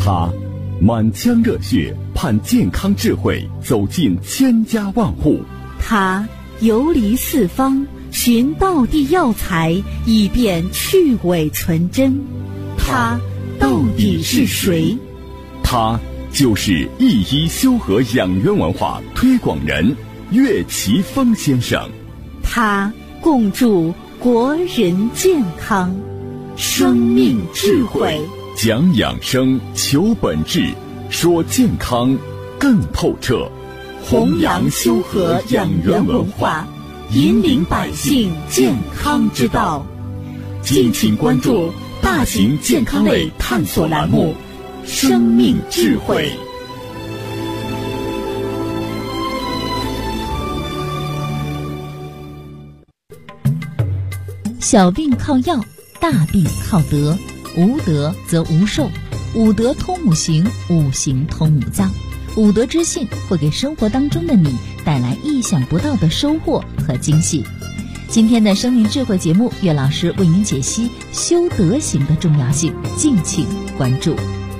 他满腔热血盼健康智慧走进千家万户， 他游离四方寻道地药材，以便去伪存真。他到底是谁？ 他就是一一修和养元文化推广人岳奇峰先生。 他共筑国人健康，生命智慧， 讲养生，求本质，说健康更透彻， 弘扬修和养元文化，引领百姓健康之道。敬请关注大型健康类探索栏目《生命智慧》。 小病靠药，大病靠德，无德则无寿。五德通五行，五行通五脏。五德之幸会给生活当中的你带来意想不到的收获和惊喜。今天的生命智慧节目，岳老师为您解析修德行的重要性，敬请关注。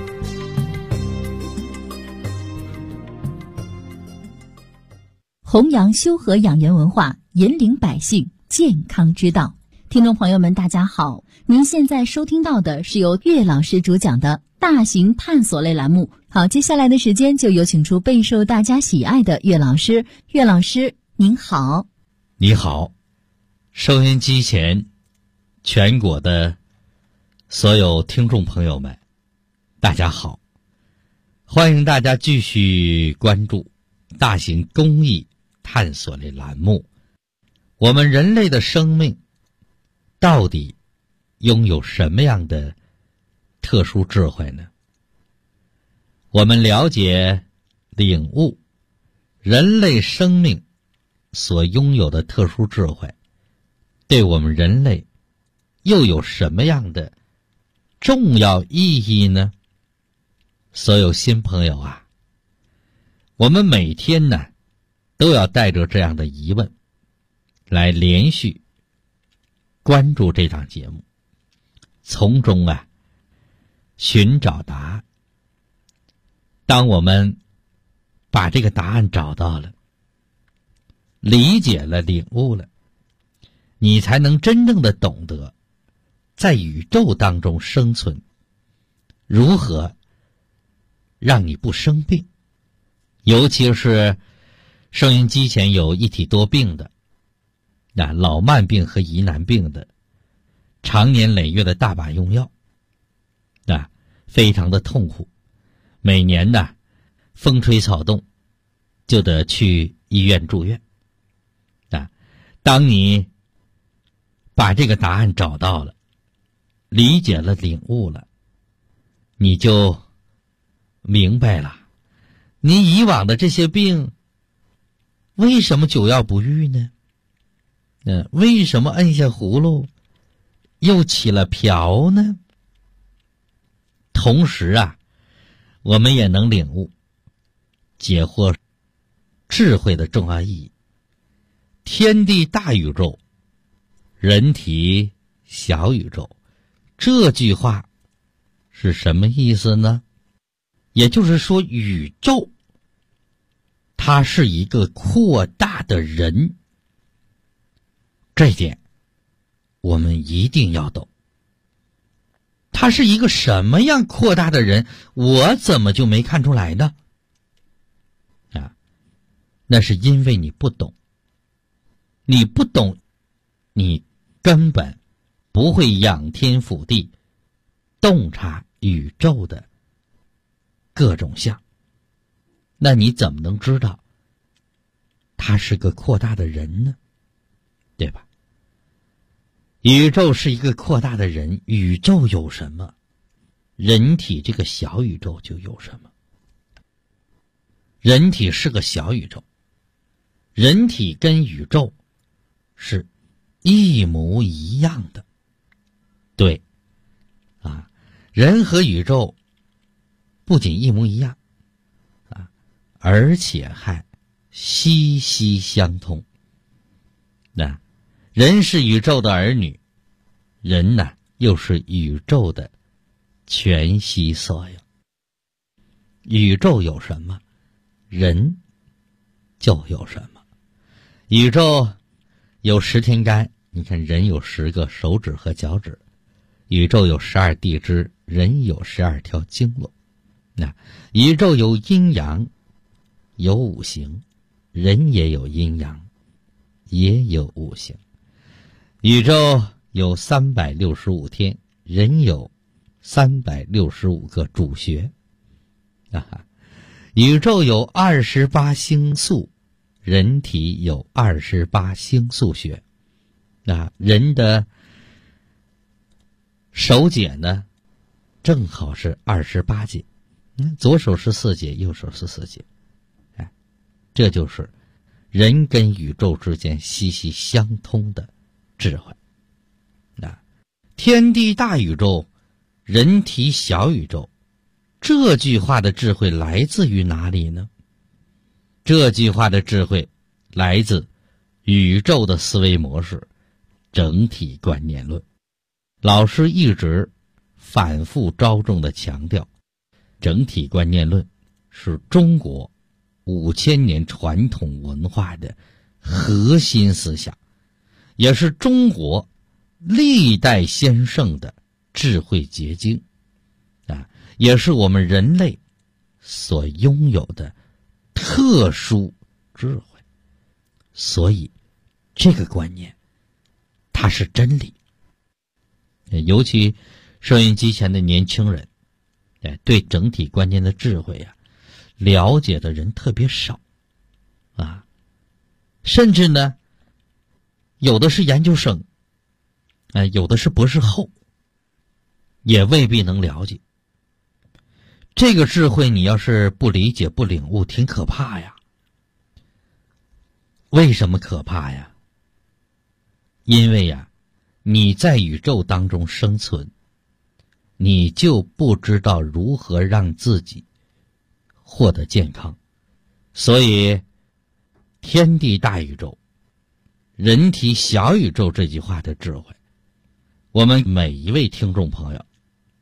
弘扬修和养元文化，引领百姓健康之道。听众朋友们大家好，您现在收听到的是由岳老师主讲的大型探索类栏目。好，接下来的时间就有请出备受大家喜爱的岳老师。岳老师您好。 你好，收音机前全国的所有听众朋友们大家好，欢迎大家继续关注大型公益探索类栏目。我们人类的生命到底拥有什么样的特殊智慧呢？我们了解、领悟人类生命所拥有的特殊智慧，对我们人类又有什么样的重要意义呢？所有新朋友啊，我们每天呢都要带着这样的疑问来连续关注这档节目，从中寻找答案。当我们把这个答案找到了，理解了，领悟了，你才能真正的懂得在宇宙当中生存，如何让你不生病。尤其是收音机前有一体多病的，老慢病和疑难病的，常年累月的大把用药，非常的痛苦。每年风吹草动就得去医院住院。当你把这个答案找到了，理解了，领悟了，你就明白了，你以往的这些病为什么久药不愈呢？为什么摁下葫芦又起了瓢呢？同时我们也能领悟解惑智慧的重要意义。天地大宇宙，人体小宇宙，这句话是什么意思呢？也就是说，宇宙它是一个扩大的人，这一点我们一定要懂。他是一个什么样扩大的人，我怎么就没看出来呢？那是因为你不懂。你不懂，你根本不会仰天俯地，洞察宇宙的各种相。那你怎么能知道他是个扩大的人呢？对吧？宇宙是一个扩大的人，宇宙有什么，人体这个小宇宙就有什么。人体是个小宇宙，人体跟宇宙是一模一样的。对，人和宇宙不仅一模一样，而且还息息相通。人是宇宙的儿女，人又是宇宙的全息缩影。 宇宙有什么，人就有什么。宇宙有10天干，你看人有10个手指和脚趾；宇宙有12地支，人有12条经络。那宇宙有阴阳，有五行，人也有阴阳，也有五行。宇宙有365天，人有365个主穴。宇宙有28星宿，人体有28星宿穴。人的手节呢，正好是28节，左手14节，右手14节。这就是人跟宇宙之间息息相通的智慧。天地大宇宙，人体小宇宙，这句话的智慧来自于哪里呢？这句话的智慧来自宇宙的思维模式，整体观念论。老师一直反复着重地强调，整体观念论是中国5000年传统文化的核心思想，也是中国历代先圣的智慧结晶，也是我们人类所拥有的特殊智慧。所以这个观念它是真理。尤其收音机前的年轻人，对整体观念的智慧了解的人特别少甚至呢有的是研究生，有的是博士后，也未必能了解。这个智慧你要是不理解不领悟，挺可怕呀。为什么可怕呀？因为你在宇宙当中生存，你就不知道如何让自己获得健康。所以天地大宇宙，人体小宇宙这句话的智慧，我们每一位听众朋友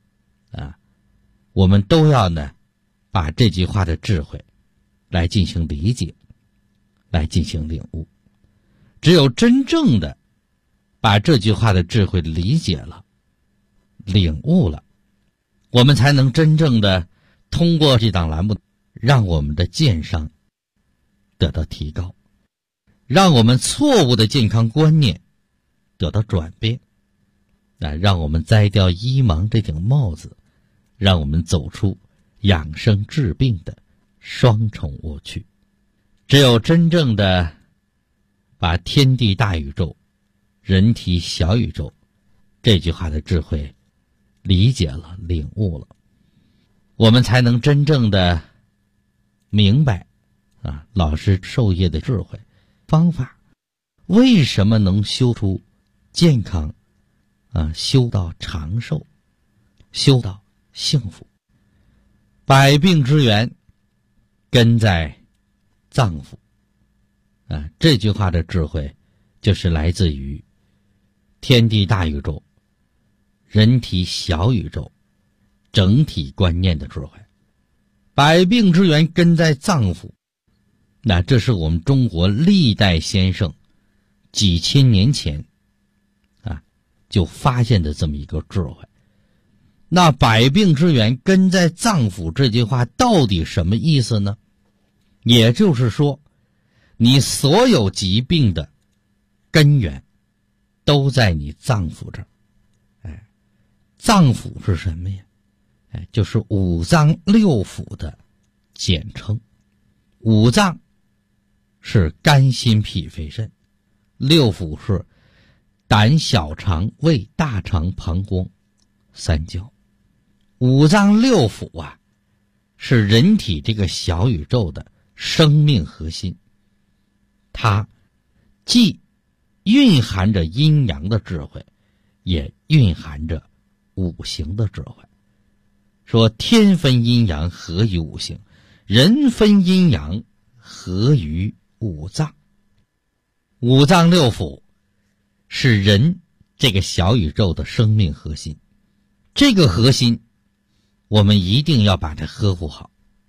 我们都要呢把这句话的智慧来进行理解，来进行领悟。只有真正的把这句话的智慧理解了，领悟了，我们才能真正的通过这档栏目，让我们的健商得到提高，让我们错误的健康观念得到转变，让我们摘掉医盲这顶帽子，让我们走出养生治病的双重误区。只有真正的把天地大宇宙，人体小宇宙这句话的智慧理解了，领悟了，我们才能真正的明白老师授业的智慧方法，为什么能修出健康修到长寿，修到幸福。百病之源根在脏腑这句话的智慧就是来自于天地大宇宙，人体小宇宙整体观念的智慧。百病之源根在脏腑，这是我们中国历代先生几千年前就发现的这么一个智慧。那百病之源根在脏腑这句话到底什么意思呢？也就是说，你所有疾病的根源都在你脏腑这儿。脏腑是什么呀？就是五脏六腑的简称。五脏是肝心脾肺肾，六腑是胆小肠胃大肠膀胱三焦。五脏六腑是人体这个小宇宙的生命核心，它既蕴含着阴阳的智慧，也蕴含着五行的智慧。说天分阴阳合于五行，人分阴阳合于五脏。五脏六腑是人这个小宇宙的生命核心，这个核心我们一定要把它呵护好，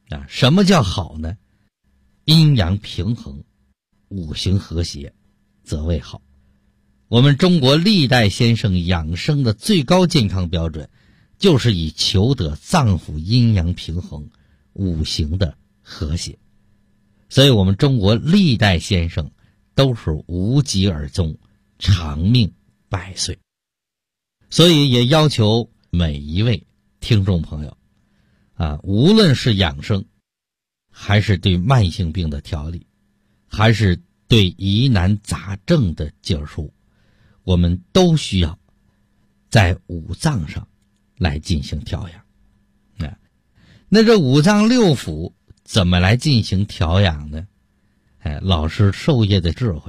什么叫好呢？阴阳平衡，五行和谐，则为好。我们中国历代先生养生的最高健康标准，就是以求得脏腑阴阳平衡，五行的和谐。所以我们中国历代先生都是无疾而终，长命百岁。所以也要求每一位听众朋友无论是养生，还是对慢性病的调理，还是对疑难杂症的解说，我们都需要在五脏上来进行调养。那这五脏六腑怎么来进行调养呢？老师授业的智慧，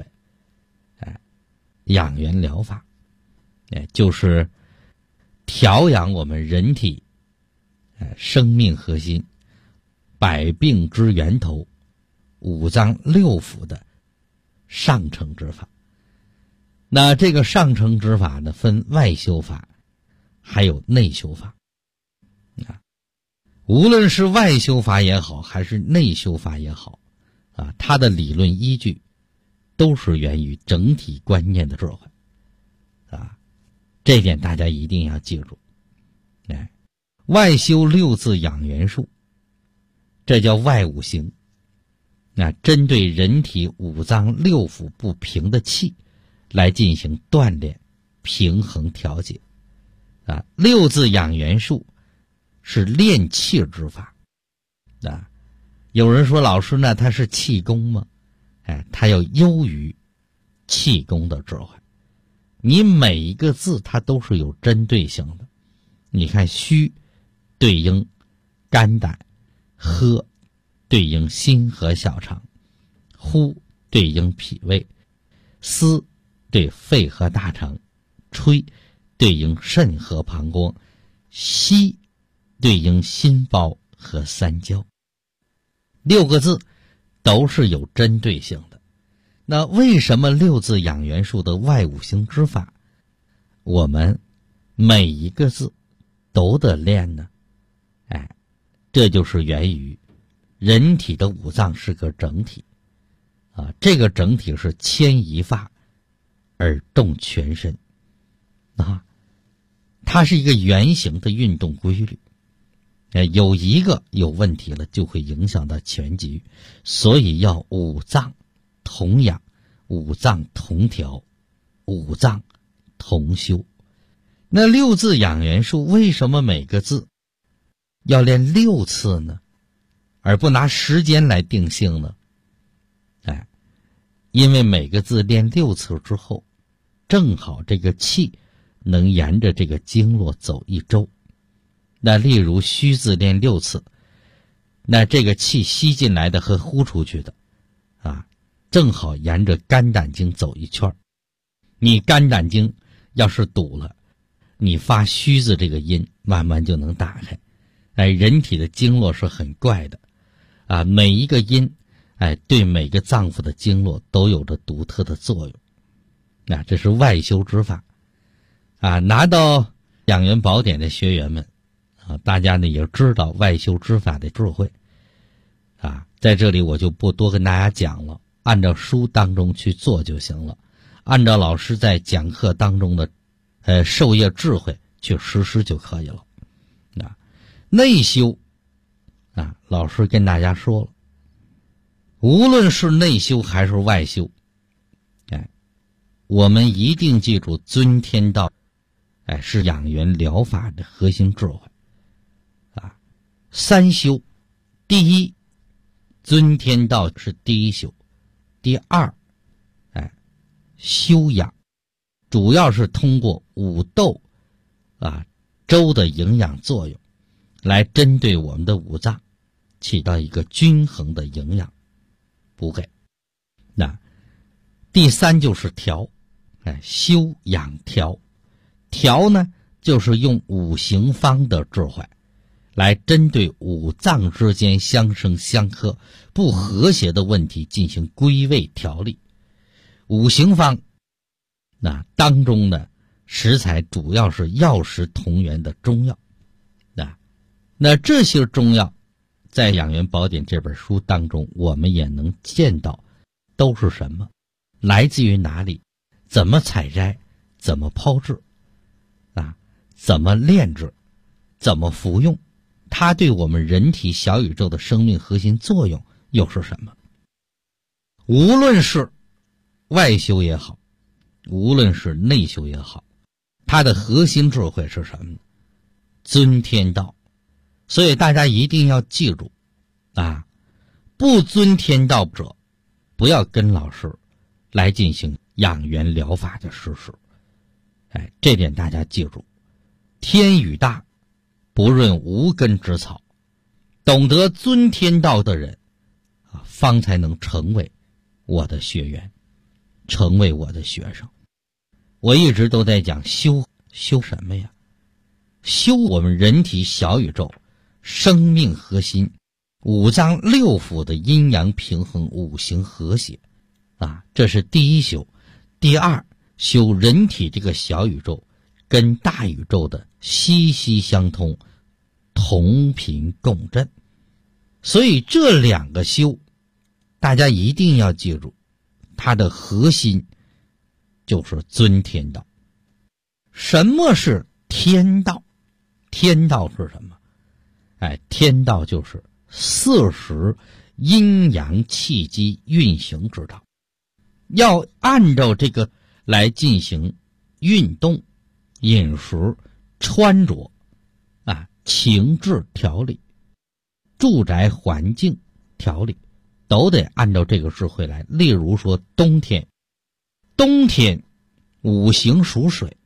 养元疗法，就是调养我们人体生命核心，百病之源头，五脏六腑的上乘之法。那这个上乘之法呢，分外修法还有内修法。无论是外修法也好，还是内修法也好它的理论依据都是源于整体观念的智慧这点大家一定要记住。外修六字养元术，这叫外五行。针对人体五脏六腑不平的气来进行锻炼、平衡、调节。六字养元术是练气之法。有人说老师呢，他是气功吗？他要优于气功的智慧。你每一个字它都是有针对性的。你看虚对应肝胆，喝对应心和小肠，呼对应脾胃，思对肺和大肠，吹对应肾和膀胱，吸对应心包和三焦。六个字都是有针对性的。那为什么六字养元术的外五行之法我们每一个字都得练呢？这就是源于人体的五脏是个整体这个整体是牵一发而动全身它是一个圆形的运动规律。有一个有问题了，就会影响到全局，所以要五脏同养，五脏同调，五脏同修。那六字养元术为什么每个字要练6次呢？而不拿时间来定性呢？因为每个字练6次之后，正好这个气能沿着这个经络走一周。那例如虚字练6次，那这个气吸进来的和呼出去的正好沿着肝胆经走一圈。你肝胆经要是堵了，你发虚字这个音慢慢就能打开。人体的经络是很怪的每一个音对每个脏腑的经络都有着独特的作用。这是外修之法拿到养元宝典的学员们大家呢也知道外修之法的智慧在这里我就不多跟大家讲了，按照书当中去做就行了，按照老师在讲课当中的授业智慧去实施就可以了。内修老师跟大家说了，无论是内修还是外修我们一定记住尊天道是养元疗法的核心智慧三修，第一，尊天道是第一修；第二，修养，主要是通过五斗周的营养作用，来针对我们的五脏，起到一个均衡的营养补给。第三就是调，修养调，调呢就是用五行方的智慧。来针对五脏之间相生相克不和谐的问题进行归位调理。五行方当中呢，食材主要是药食同源的中药那这些中药在《养元宝典》这本书当中，我们也能见到都是什么，来自于哪里，怎么采摘，怎么炮制怎么炼制，怎么服用，它对我们人体小宇宙的生命核心作用又是什么。无论是外修也好，无论是内修也好，它的核心智慧是什么呢？尊天道。所以大家一定要记住不尊天道者，不要跟老师来进行养元疗法的实施。这点大家记住。天宇大，不润无根之草，懂得尊天道的人方才能成为我的学员，成为我的学生。我一直都在讲修什么呀？修我们人体小宇宙生命核心五脏六腑的阴阳平衡，五行和谐这是第一修。第二，修人体这个小宇宙跟大宇宙的息息相通，同频共振。所以这两个修大家一定要记住，它的核心就是尊天道。什么是天道？天道是什么？天道就是40阴阳气机运行之道，要按照这个来进行运动、饮食、穿着情志调理、住宅环境调理，都得按照这个智慧来。例如说冬天五行属水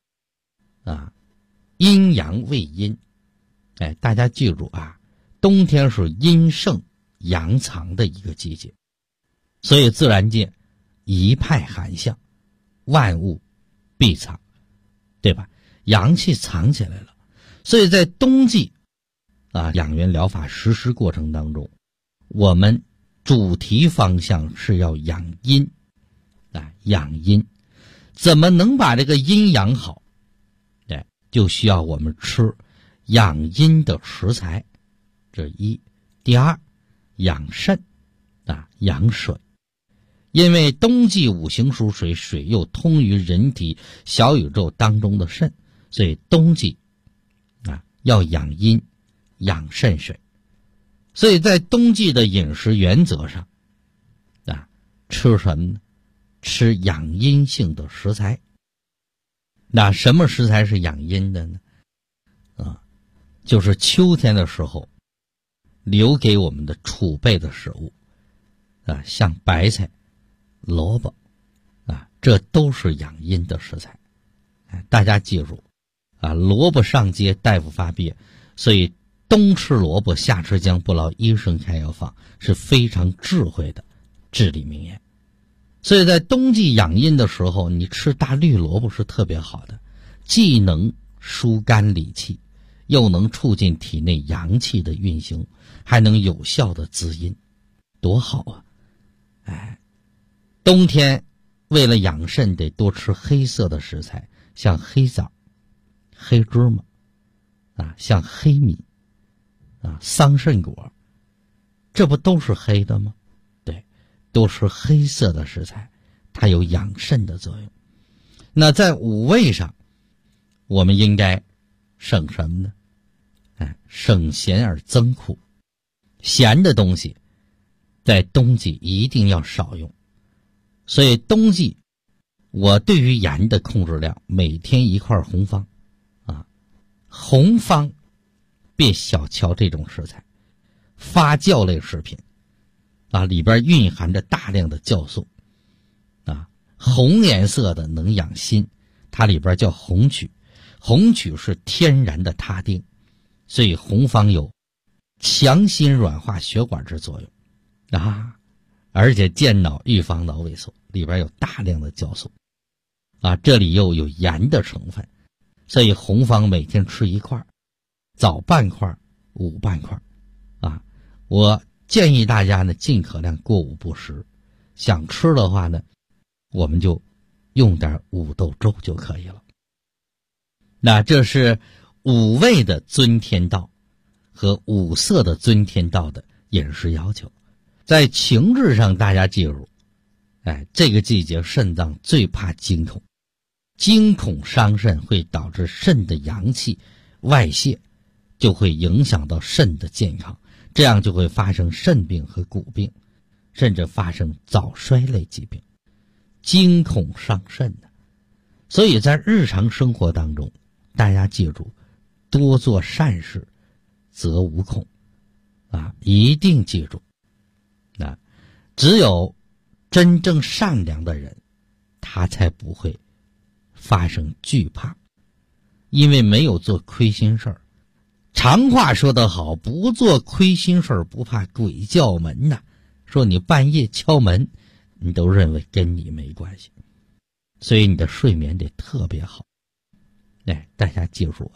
阴阳为阴。大家记住冬天是阴盛阳藏的一个季节，所以自然界一派寒象，万物必藏，对吧？阳气藏起来了。所以在冬季养元疗法实施过程当中，我们主题方向是要养阴养阴。怎么能把这个阴养好？就需要我们吃养阴的食材，这是一。第二，养肾养水。因为冬季五行属水，水又通于人体小宇宙当中的肾，所以冬季要养阴养肾水。所以在冬季的饮食原则上吃什么呢？吃养阴性的食材。那什么食材是养阴的呢？就是秋天的时候留给我们的储备的食物像白菜、萝卜这都是养阴的食材。大家记住萝卜上街大夫发憋，所以冬吃萝卜夏吃姜，不劳医生开药方，是非常智慧的至理名言。所以在冬季养阴的时候，你吃大绿萝卜是特别好的，既能疏肝理气，又能促进体内阳气的运行，还能有效的滋阴，多好冬天为了养肾得多吃黑色的食材，像黑枣、黑芝麻像黑米桑葚果，这不都是黑的吗？对，多吃黑色的食材，它有养肾的作用。那在五味上，我们应该省什么呢？省咸而增苦。咸的东西在冬季一定要少用。所以冬季我对于盐的控制量，每天1块红方红方别小瞧这种食材，发酵类食品里边蕴含着大量的酵素红颜色的能养心，它里边叫红曲，红曲是天然的他汀，所以红方有强心软化血管之作用而且健脑预防脑萎缩，里边有大量的酵素这里又有盐的成分，所以红方每天吃1块，早半块午半块我建议大家呢尽可量过午不食，想吃的话呢我们就用点五豆粥就可以了。那这是五味的尊天道和五色的尊天道的饮食要求。在情志上，大家记住，这个季节肾脏最怕惊恐，惊恐伤肾会导致肾的阳气外泄，就会影响到肾的健康，这样就会发生肾病和骨病，甚至发生早衰类疾病。惊恐伤肾的，所以在日常生活当中，大家记住，多做善事，则无恐一定记住。只有真正善良的人，他才不会发生惧怕，因为没有做亏心事儿。常话说得好，不做亏心事儿，不怕鬼叫门呐。说你半夜敲门，你都认为跟你没关系，所以你的睡眠得特别好。大家记住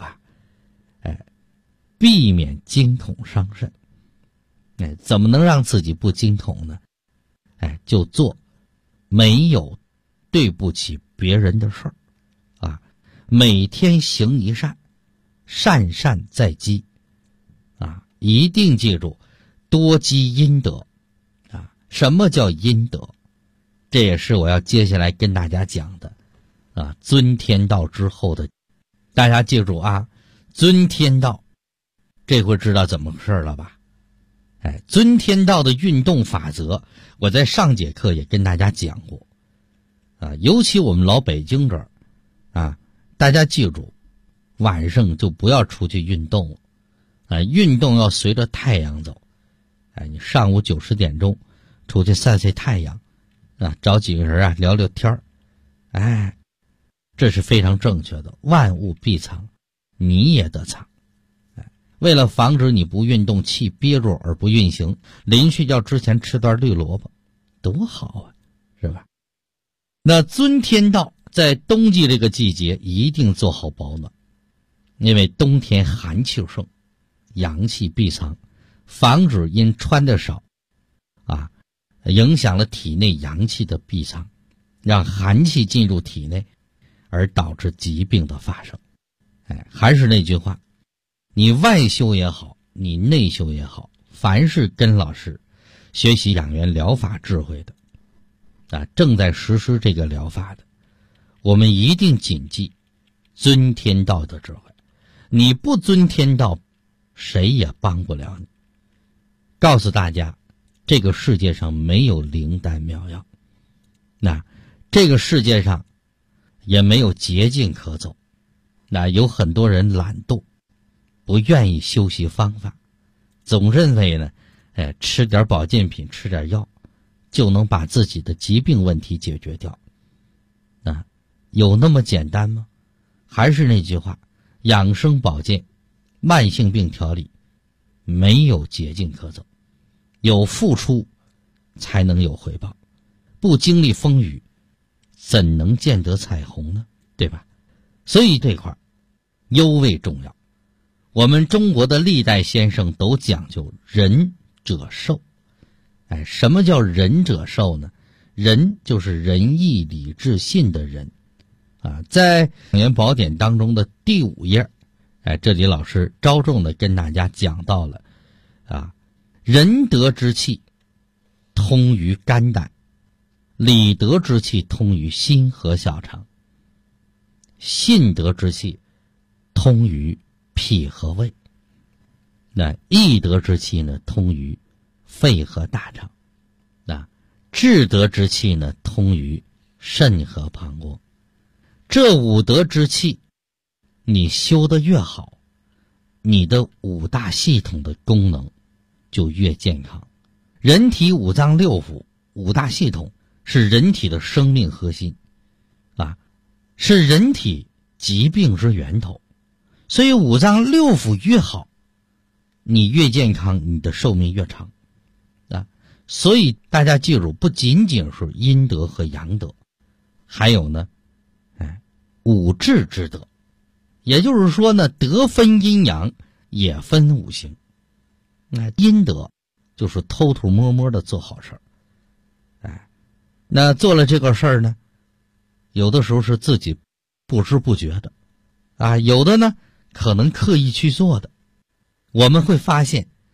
避免惊恐伤肾。怎么能让自己不惊恐呢？就做没有对不起别人的事儿每天行一善，善善在积一定记住多积阴德什么叫阴德？这也是我要接下来跟大家讲的尊天道之后的。大家记住尊天道，这回知道怎么回事了吧？尊天道的运动法则，我在上节课也跟大家讲过尤其我们老北京这儿大家记住，晚上就不要出去运动了运动要随着太阳走你上午9、10点钟出去晒晒太阳找几个人聊聊天这是非常正确的。万物必藏，你也得藏为了防止你不运动气憋住而不运行，临睡觉之前吃段绿萝卜多好是吧？那尊天道在冬季这个季节一定做好保暖，因为冬天寒气盛，阳气闭藏，防止因穿的少影响了体内阳气的闭藏，让寒气进入体内，而导致疾病的发生。还是那句话，你外修也好，你内修也好，凡是跟老师学习养元疗法智慧的正在实施这个疗法的，我们一定谨记尊天道的智慧。你不尊天道，谁也帮不了你。告诉大家，这个世界上没有灵丹妙药，这个世界上也没有捷径可走。有很多人懒惰，不愿意修习方法，总认为呢吃点保健品，吃点药就能把自己的疾病问题解决掉有那么简单吗？还是那句话，养生保健慢性病调理没有捷径可走，有付出才能有回报，不经历风雨怎能见得彩虹呢？对吧？所以这块尤为重要。我们中国的历代先生都讲究仁者寿什么叫仁者寿呢？仁就是仁义礼智信的仁在养元宝典当中的第5页这里老师着重的跟大家讲到了仁德之气通于肝胆，礼德之气通于心和小肠，信德之气通于脾和胃，义德之气呢通于肺和大肠，智德之气呢通于肾和膀胱。这5德之气你修得越好，你的5大系统的功能就越健康。人体5脏6腑5大系统是人体的生命核心是人体疾病之源头，所以5脏6腑越好，你越健康，你的寿命越长所以大家记住，不仅仅是阴德和阳德，还有呢5智之德，也就是说呢，德分阴阳，也分5行。阴德就是偷偷摸摸的做好事那做了这个事儿呢，有的时候是自己不知不觉的有的呢可能刻意去做的。我们会发现，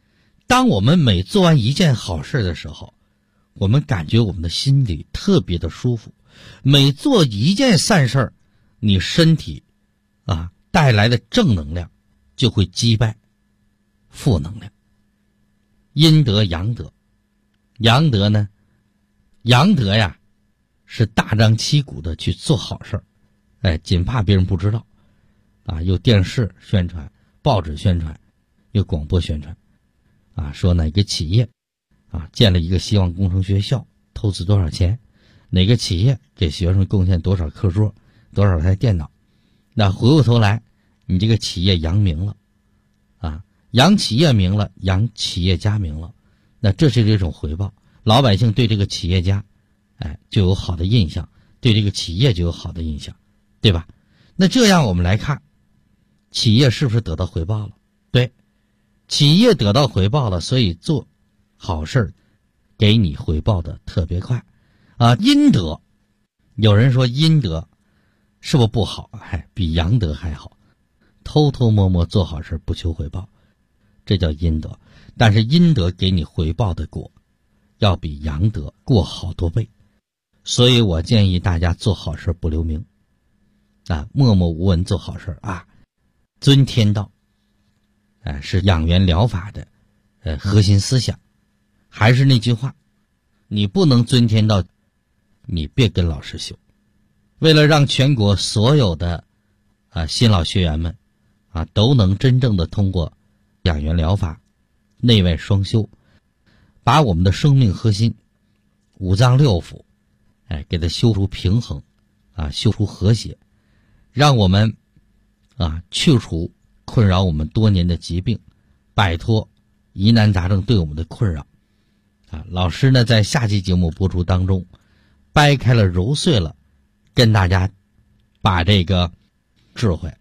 当我们每做完一件好事的时候，我们感觉我们的心里特别的舒服。每做一件善事，你身体带来的正能量就会击败负能量。阴德阳德，阳德呢，阳德呀是大张旗鼓的去做好事，仅怕别人不知道有电视宣传，报纸宣传，有广播宣传说哪个企业建了一个希望工程学校，投资多少钱，哪个企业给学生贡献多少课桌，多少台电脑。那回过头来，你这个企业扬名了扬企业名了，扬企业家名了，那这是这种回报，老百姓对这个企业家就有好的印象，对这个企业就有好的印象，对吧？那这样我们来看，企业是不是得到回报了？对，企业得到回报了，所以做好事给你回报的特别快阴德，有人说阴德是不是不好？比阳德还好，偷偷摸摸做好事不求回报，这叫阴德。但是阴德给你回报的果要比阳德过好多倍，所以我建议大家做好事不留名默默无闻做好事尊天道是养元疗法的核心思想。还是那句话，你不能尊天道，你别跟老师修。为了让全国所有的新老学员们都能真正的通过养元疗法内外双修，把我们的生命核心五脏六腑给它修出平衡修出和谐，让我们去除困扰我们多年的疾病，摆脱疑难杂症对我们的困扰老师呢在下期节目播出当中掰开了揉碎了，跟大家把这个智慧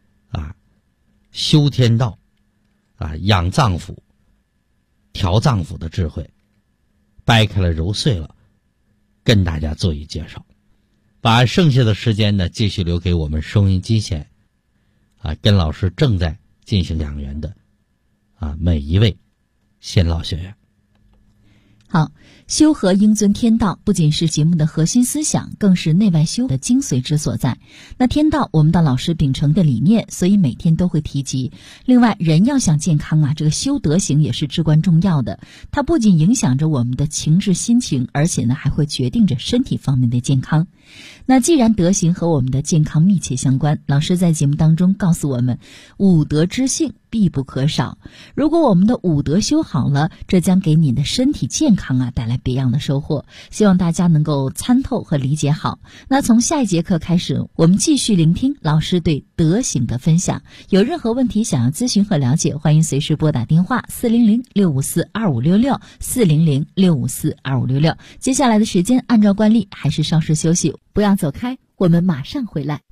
修天道养脏腑调脏腑的智慧掰开了揉碎了，跟大家做一介绍。把剩下的时间呢继续留给我们收音机前跟老师正在进行养元的每一位新老学员。 好，修和应尊天道不仅是节目的核心思想，更是内外修的精髓之所在。那天道我们的老师秉承的理念，所以每天都会提及。另外，人要想健康这个修德行也是至关重要的。它不仅影响着我们的情志心情，而且呢还会决定着身体方面的健康。那既然德行和我们的健康密切相关，老师在节目当中告诉我们，五德之幸必不可少。如果我们的五德修好了，这将给你的身体健康带来别样的收获。希望大家能够参透和理解好。那从下一节课开始，我们继续聆听老师对德行的分享。有任何问题想要咨询和了解，欢迎随时拨打电话400-654-2566 400-654-2566。接下来的时间按照惯例还是稍事休息，不要走开，我们马上回来。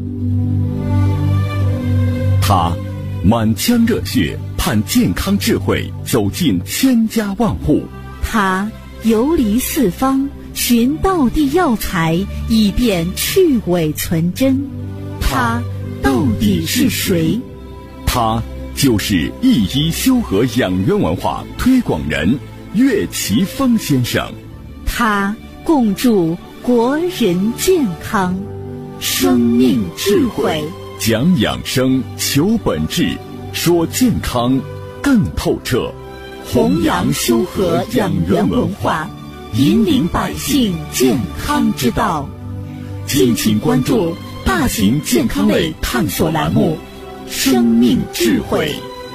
他满腔热血盼健康智慧走进千家万户， 他游离四方寻道地药材，以便去伪存真。他到底是谁？ 他就是一医修和养元文化推广人岳奇峰先生。 他共筑国人健康，生命智慧， 讲养生，求本质，说健康更透彻， 弘扬修和养元文化，引领百姓健康之道。敬请关注大型健康类探索栏目《生命智慧》。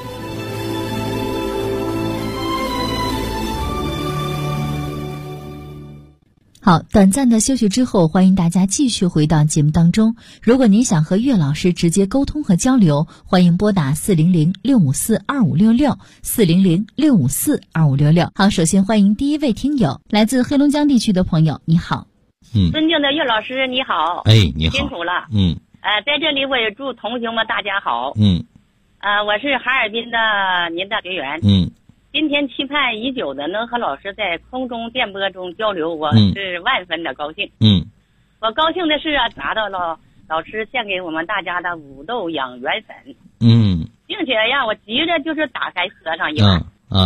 好，短暂的休息之后，欢迎大家继续回到节目当中。如果您想和岳老师直接沟通和交流，欢迎拨打400-654-2566 400-654-2566。好，首先欢迎第一位听友，来自黑龙江地区的朋友，你好。 尊敬的岳老师你好。 你好。 辛苦了。在这里我也祝同学们大家好。我是哈尔滨的您的学员。今天期盼已久的能和老师在空中电波中交流，我是万分的高兴。我高兴的是拿到了老师献给我们大家的五豆养元粉。并且让我急着就是打开喝上一碗。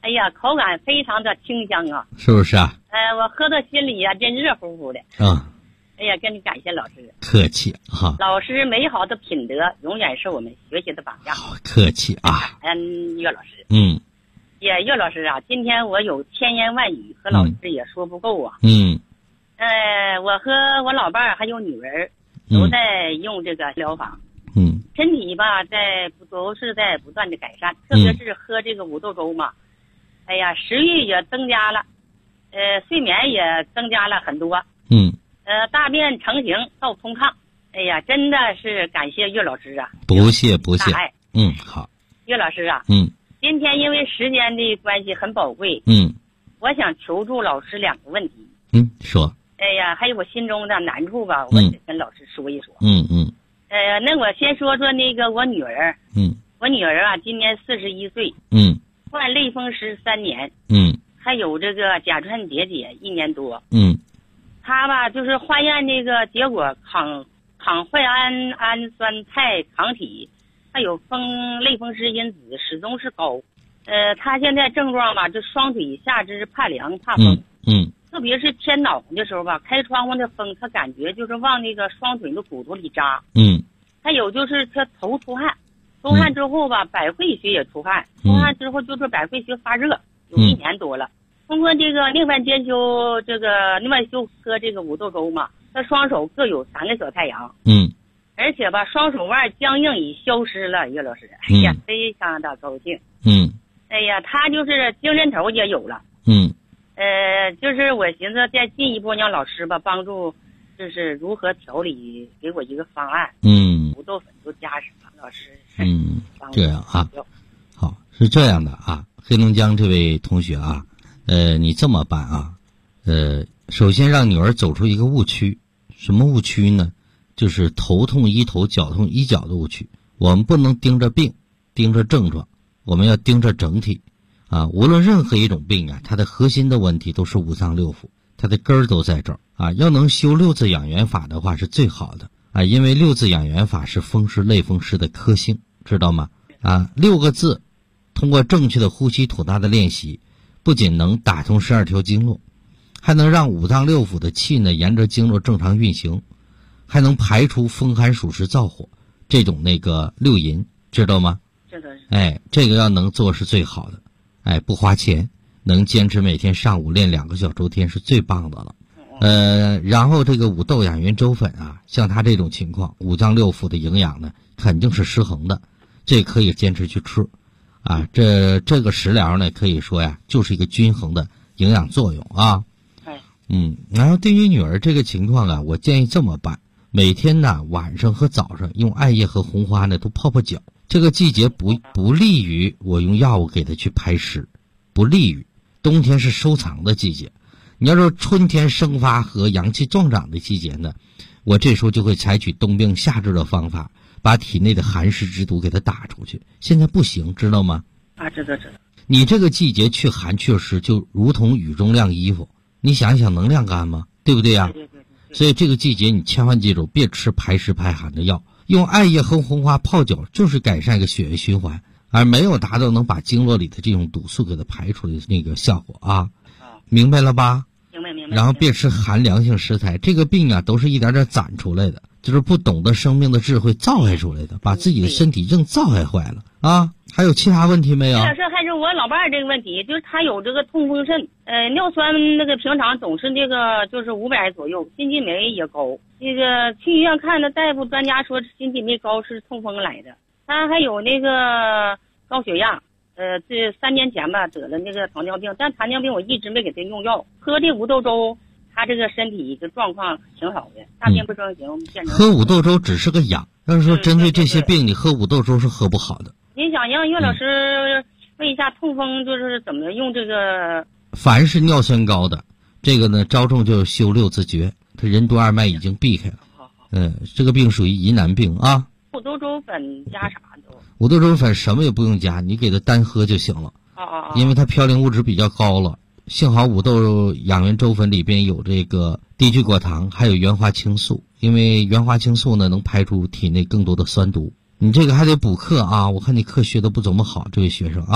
哎呀，口感非常的清香啊， 是不是啊？ 我喝到心里呀，真热乎乎的。哎呀，跟你感谢老师， 客气哈。 老师美好的品德永远是我们学习的榜样。 好，客气啊。 岳老师。岳老师啊，今天我有千言万语和老师也说不够啊。我和我老伴儿还有女儿都在用这个疗法。身体吧都是在不断的改善，特别是喝这个五豆粥嘛。哎呀，食欲也增加了，睡眠也增加了很多。大便成型到通畅。哎呀，真的是感谢岳老师啊！ 不谢不谢。好。 岳老师啊，今天因为时间的关系很宝贵。我想求助老师2个问题。 说。 哎呀，还有我心中的难处吧，我得跟老师说一说。那我先说说那个我女儿。我女儿啊，今年41岁。患类风湿3年。还有这个甲状结节1年多。她吧，就是化验那个结果抗坏氨酸肽抗体，还有类风湿因子始终是高。她现在症状吧，就双腿下肢怕凉怕风。特别是天暖和的时候吧，开窗户的风，她感觉就是往那个双腿的骨头里扎。还有就是她头出汗，出汗之后吧，百会穴也出汗，出汗之后就是百会穴发热，有1年多了。通过这个另外修喝这个五豆粥嘛，她双手各有3个小太阳。而且吧，双手腕僵硬已消失了，岳老师。哎呀，非常的高兴。哎呀，她就是精神头也有了。就是我寻思再进一步让老师吧帮助，就是如何调理，给我一个方案。五豆粉都加什么？老师。 这样啊。好，是这样的啊，黑龙江这位同学啊，你这么办啊？首先让女儿走出一个误区，什么误区呢？就是头痛医头，脚痛医脚的误区。我们不能盯着病，盯着症状，我们要盯着整体。无论任何一种病啊，它的核心的问题都是五脏六腑，它的根儿都在这儿啊。要能修六字养元法的话是最好的啊，因为六字养元法是风湿类风湿的科性，知道吗？6个字，通过正确的呼吸吐纳的练习，不仅能打通12条经络，还能让五脏六腑的气呢沿着经络正常运行，还能排除风寒暑湿燥火这种那个六淫，知道吗？这个要能做是最好的。不花钱，能坚持每天上午练2个小周天是最棒的了。然后这个五豆养元粥粉啊，像他这种情况，五脏六腑的营养呢肯定是失衡的，这可以坚持去吃啊。这个食疗呢，可以说呀，就是一个均衡的营养作用啊。然后对于女儿这个情况啊，我建议这么办：每天呢晚上和早上用艾叶和红花呢都泡泡脚。这个季节不利于我用药物给它去排湿，不利于。冬天是收藏的季节，你要说春天生发和阳气壮长的季节呢，我这时候就会采取冬病夏治的方法，把体内的寒湿之毒给它打出去。现在不行，知道吗？ 知道。 你这个季节去寒去湿，就如同雨中晾衣服，你想一想能晾干吗？对不对呀？ 对。 所以这个季节你千万记住，别吃排湿排寒的药。用艾叶和红花泡脚，就是改善一个血液循环，而没有达到能把经络里的这种毒素给它排出的那个效果啊。明白了吧？ 明白。 然后别吃寒凉性食材，这个病啊都是一点点攒出来的，就是不懂得生命的智慧造害出来的，把自己的身体正造害坏了啊。还有其他问题没有？ 还是我老伴儿这个问题，就是他有这个痛风肾，尿酸那个平常总是这个就是500左右，心肌酶也高。这个去医院看的大夫专家说心肌酶高是痛风来的。他还有那个高血压，这3年前吧得了那个糖尿病，但糖尿病我一直没给他用药，喝这五豆粥，他这个身体的状况挺好的，大便不成形。 喝五豆粥只是个养，要是说针对这些病，你喝五豆粥是喝不好的。 您想让岳老师问一下痛风就是怎么用这个？ 凡是尿酸高的，这个呢着重就修六字诀，他任督二脉已经避开了。 好。 这个病属于疑难病啊。 五豆粥粉加啥都？ 五豆粥粉什么也不用加，你给它单喝就行了。因为它嘌呤物质比较高了。幸好五豆养元粥粉里边有这个低聚果糖，还有原花青素，因为原花青素呢能排出体内更多的酸毒。你这个还得补课啊，我看你课学的不怎么好，这位学生啊。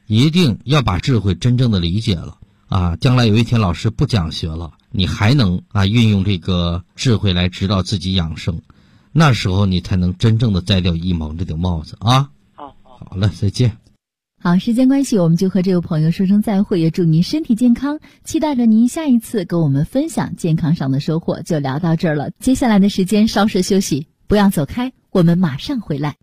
一定要把智慧真正的理解了啊！将来有一天老师不讲学了，你还能运用这个智慧来指导自己养生，那时候你才能真正的摘掉一毛这顶帽子啊！好了，再见。 好，时间关系，我们就和这位朋友说声再会，也祝您身体健康，期待着您下一次跟我们分享健康上的收获。就聊到这儿了，接下来的时间稍事休息，不要走开，我们马上回来。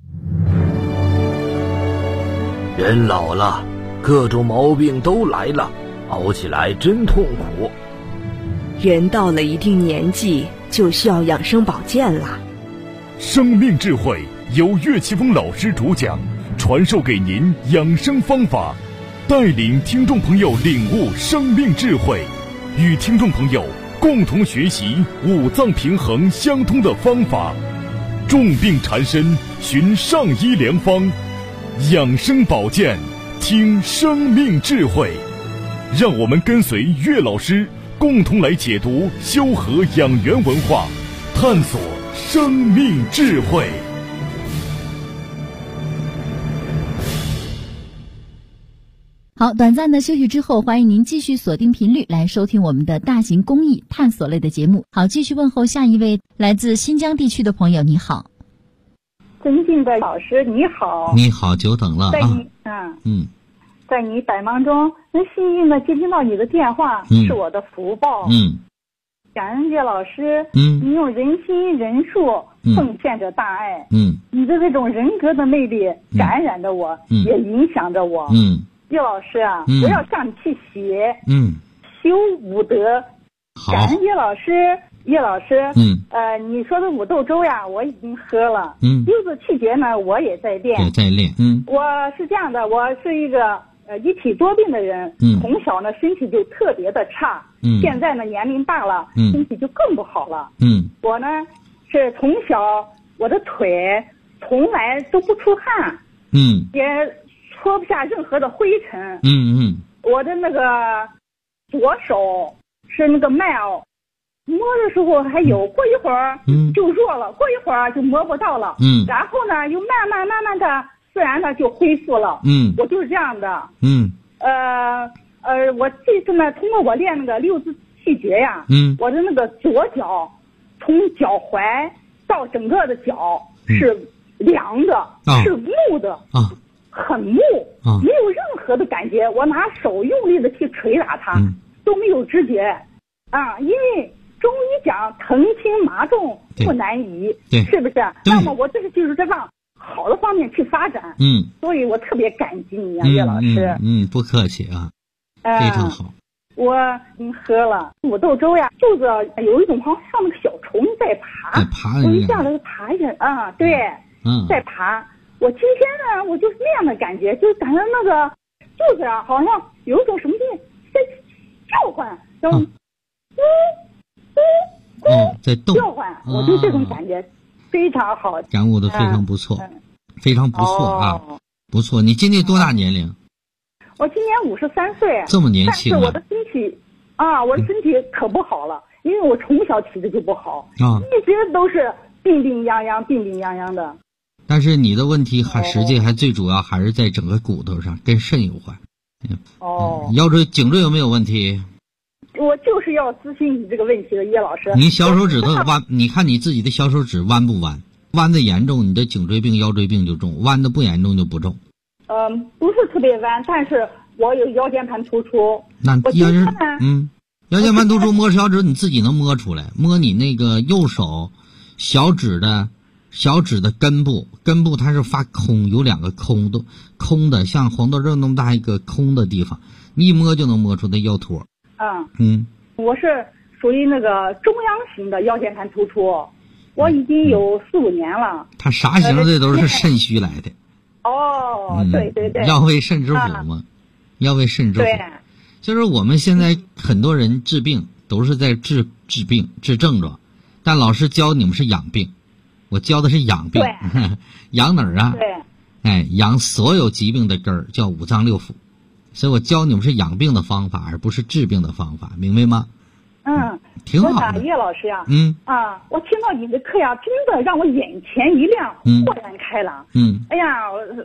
人老了，各种毛病都来了，熬起来真痛苦。 人到了一定年纪，就需要养生保健了。 生命智慧由岳奇峰老师主讲，传授给您养生方法，带领听众朋友领悟生命智慧，与听众朋友共同学习五脏平衡相通的方法。重病缠身，寻上医良方，养生保健，听生命智慧。让我们跟随岳老师，共同来解读修和养元文化，探索生命智慧。 好，短暂的休息之后，欢迎您继续锁定频率来收听我们的大型公益探索类的节目。好，继续问候下一位来自新疆地区的朋友，你好。 尊敬的老师，你好。 你好，久等了在你百忙中能幸运的接听到你的电话，是我的福报。感恩岳老师，你用人心人术奉献着大爱。你的这种人格的魅力感染着我，也影响着我。岳老师啊，我要向你去学，修五德。感恩岳老师，你说的五豆粥呀，我已经喝了。柚子气诀呢，我也在练。我是这样的，我是一个一体多病的人，从小呢身体就特别的差，现在呢年龄大了，身体就更不好了。我呢是从小我的腿从来都不出汗，也搓不下任何的灰尘。我的那个左手是那个脉摸的时候还有，过一会儿就弱了，过一会儿就摸不到了。然后呢又慢慢的自然的就恢复了。我就是这样的。我这次呢通过我练那个六字气诀呀，我的那个左脚从脚踝到整个的脚是凉的，是木的，很木，没有任何的感觉。我拿手用力的去捶打它，都没有知觉因为中医讲疼轻麻重不难移，是不是？那么我就是这样好的方面去发展。所以我特别感激你啊，岳老师。 不客气啊，非常好。 我喝了五豆粥呀，肚子有一种好像那个小虫在爬，我一下子就爬下对，在爬。我今天呢，我就是那样的感觉，就感觉那个肚子好像有一种什么东西在叫唤， 在动叫唤，我就这种感觉非常好， 感悟的非常不错，非常不错不错。你今年多大年龄？ 我今年53岁， 这么年轻但是我的身体我的身体可不好了，因为我从小体质就不好一直都是病病殃殃的。 但是你的问题实际还最主要还是在整个骨头上，跟肾有关。腰椎、颈椎有没有问题？ 我就是要咨询你这个问题的，叶老师。 你小手指头弯，你看你自己的小手指弯不弯？弯的严重，你的颈椎病、腰椎病就重；弯的不严重就不重。 不是特别弯，但是我有腰间盘突出。 那腰间盘突出摸小指，你自己能摸出来。摸你那个右手小指的根部它是发空，有两个空的，像黄豆肉那么大一个空的地方，你一摸就能摸出那腰托。 我是属于那个中央型的腰间盘突出，我已经有4-5年了。 它啥型的都是肾虚来的。 对， 腰为肾之府嘛，腰为肾之府。就是我们现在很多人治病都是在治病治症状，但老师教你们是养病，我教的是养病。养哪儿啊？养所有疾病的根儿叫五脏六腑，所以我教你们是养病的方法，而不是治病的方法，明白吗？挺好的， 叶老师呀。我听到你的课呀，真的让我眼前一亮，豁然开朗。哎呀，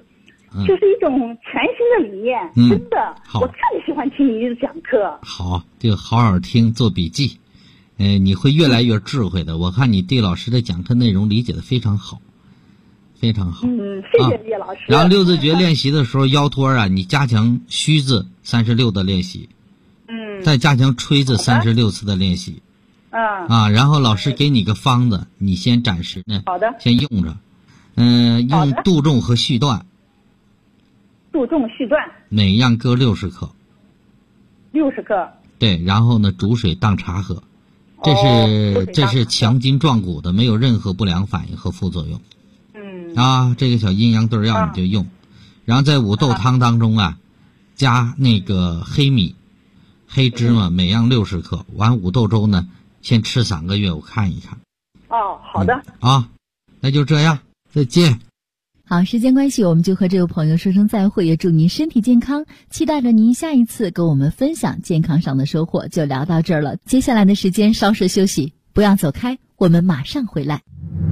就是一种全新的理念，真的，我特别喜欢听你的讲课。 好，就好好听，做笔记。你会越来越智慧的。我看你对老师的讲课内容理解的非常好，非常好。 谢谢叶老师。 然后六字诀练习的时候，腰托啊，你加强虚字36的练习，再加强吹字36次的练习。然后老师给你个方子，你先暂时呢， 好的， 先用着。用杜仲和续断。 杜仲续断。 每样各60克。 60克。对， 然后呢，煮水当茶喝。这是强筋壮骨的，没有任何不良反应和副作用。这个小阴阳对药你就用，然后在五豆汤当中加那个黑米、黑芝麻，每样60克。完五豆粥呢，先吃3个月，我看一看。 好的。 那就这样，再见。 好，时间关系，我们就和这位朋友说声再会，也祝您身体健康，期待着您下一次跟我们分享健康上的收获。就聊到这儿了，接下来的时间稍事休息，不要走开，我们马上回来。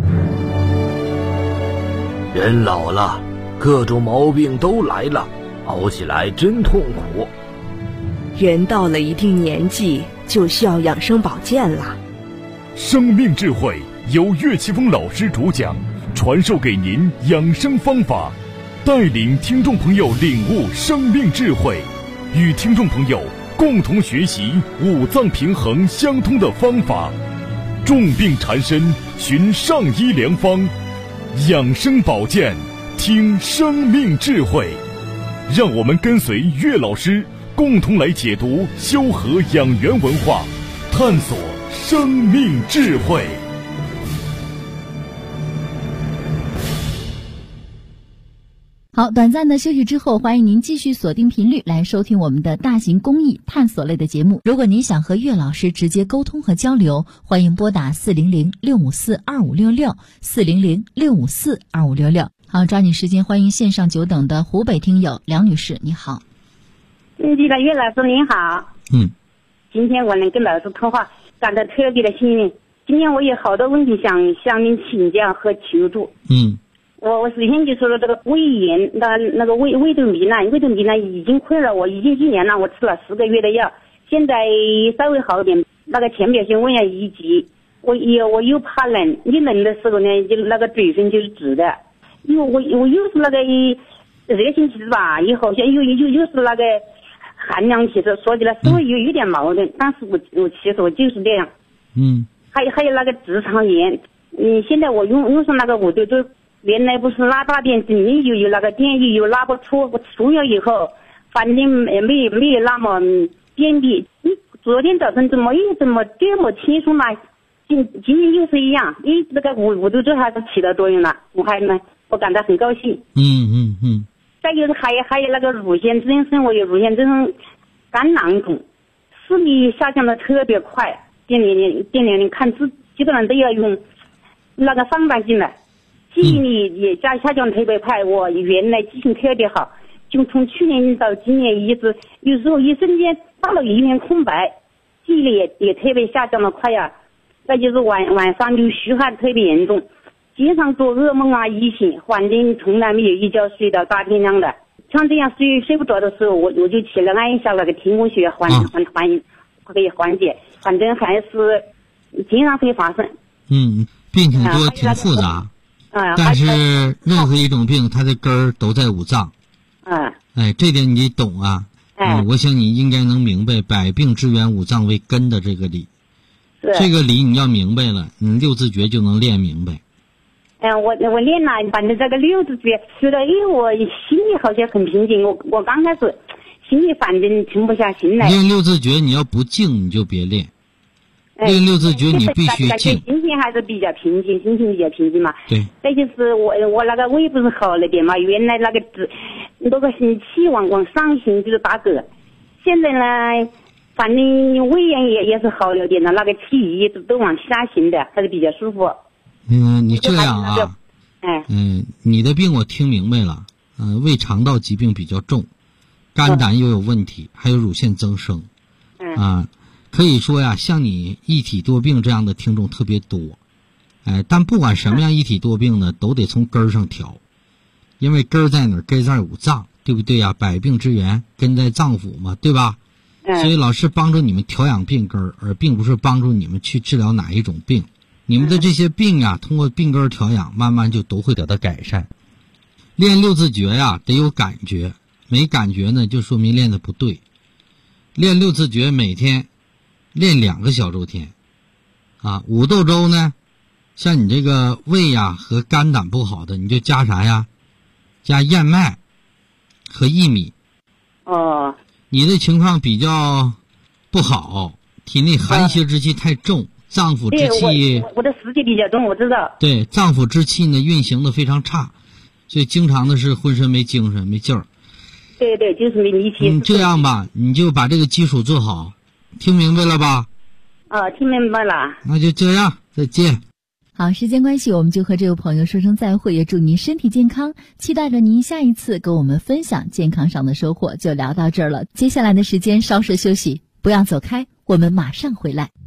人老了，各种毛病都来了，熬起来真痛苦。 人到了一定年纪，就需要养生保健了。 生命智慧由岳奇峰老师主讲，传授给您养生方法，带领听众朋友领悟生命智慧，与听众朋友共同学习五脏平衡相通的方法。重病缠身，寻上医良方，养生保健，听生命智慧。让我们跟随岳老师，共同来解读修和养元文化，探索生命智慧。 好，短暂的休息之后，欢迎您继续锁定频率来收听我们的大型公益探索类的节目。如果您想和岳老师直接沟通和交流，欢迎拨打400-654-2566 400-654-2566。好，抓紧时间，欢迎线上久等的湖北听友梁女士，你好。 岳老师您好。今天我能跟老师通话，感到特别的幸运。今天我有好多问题想向您请教和求助。我首先就说了这个胃炎，那个胃窦糜烂已经困扰我已经1年了，我吃了10个月的药，现在稍微好一点。那个浅表性胃炎1级，我又怕冷，一冷的时候呢，就那个嘴唇就是紫的。因为我又是那个热性体质吧，也好像又是那个寒凉体质，说起来稍微有点矛盾，但是我其实我就是这样。还有那个直肠炎，现在我用上那个五豆粥。原来不是拉大便里面又有那个便秘，又拉不出，我除药以后反正没有那么便秘。昨天早晨怎么这么轻松了，今天又是一样，这个五豆粥还是起到作用了，我感到很高兴。再就是还有那个乳腺增生，我有乳腺增生肝囊肿，视力下降的特别快，电年龄看字基本上都要用那个放大镜了。记忆力也下降特别快，我原来记性特别好，就从去年到今年一直，有时候一瞬间大脑一片空白，记忆力也特别下降的快呀。再就是晚上流虚汗特别严重，经常做噩梦一醒，反正从来没有一觉睡到大天亮的。像这样睡不着的时候，我就起来按一下那个天宫穴，可以缓解，反正还是经常会发生。 病挺多，挺复杂。但是任何一种病，它的根儿都在五脏。这点你懂啊？我想你应该能明白百病之源五脏为根的这个理。这个理你要明白了，你六字诀就能练明白。 我练了，反正这个六字诀学了，我心里好像很平静。我刚开始心里反正静不下心来。 练六字诀你要不静你就别练。练六字诀你必须静。 心情还是比较平静，嘛。 对。 再就是我那个胃不是好了点嘛，原来那个气往上行就是打嗝，现在呢，反正胃炎也是好了点的，那个气一直都往下行的，还是比较舒服。 你这样啊？你的病我听明白了，胃肠道疾病比较重，肝胆又有问题，还有乳腺增生，可以说呀，像你一体多病这样的听众特别多，但不管什么样一体多病呢，都得从根儿上调。 因为根在哪儿？根在五脏，对不对呀？百病之源根在脏腑嘛，对吧？所以老师帮助你们调养病根，而并不是帮助你们去治疗哪一种病。你们的这些病啊，通过病根调养，慢慢就都会得到改善。练六字诀呀，得有感觉，没感觉呢，就说明练的不对。练六字诀每天练2个小周天啊。五豆粥呢，像你这个胃呀和肝胆不好的，你就加啥呀？加燕麦和薏米。你的情况比较不好，体内寒邪之气太重，脏腑之气， 我的湿气比较重，我知道。 对，脏腑之气呢运行的非常差，所以经常的是浑身没精神没劲儿。 对，就是没力气。 这样吧，你就把这个基础做好，听明白了吧？ 听明白了。 那就这样，再见。 好，时间关系，我们就和这位朋友说声再会，也祝您身体健康，期待着您下一次跟我们分享健康上的收获。就聊到这儿了，接下来的时间稍事休息，不要走开，我们马上回来。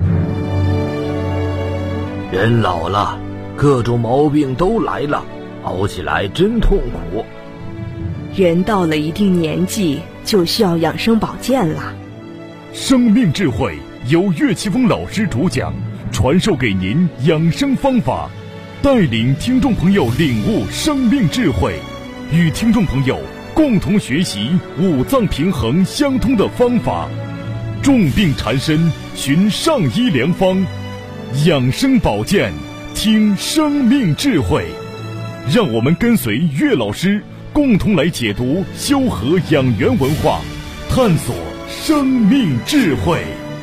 人老了，各种毛病都来了，熬起来真痛苦。 人到了一定年纪，就需要养生保健了。 生命智慧由岳奇峰老师主讲，传授给您养生方法，带领听众朋友领悟生命智慧，与听众朋友共同学习五脏平衡相通的方法。重病缠身，寻上医良方，养生保健，听生命智慧。让我们跟随岳老师，共同来解读修和养元文化，探索生命智慧。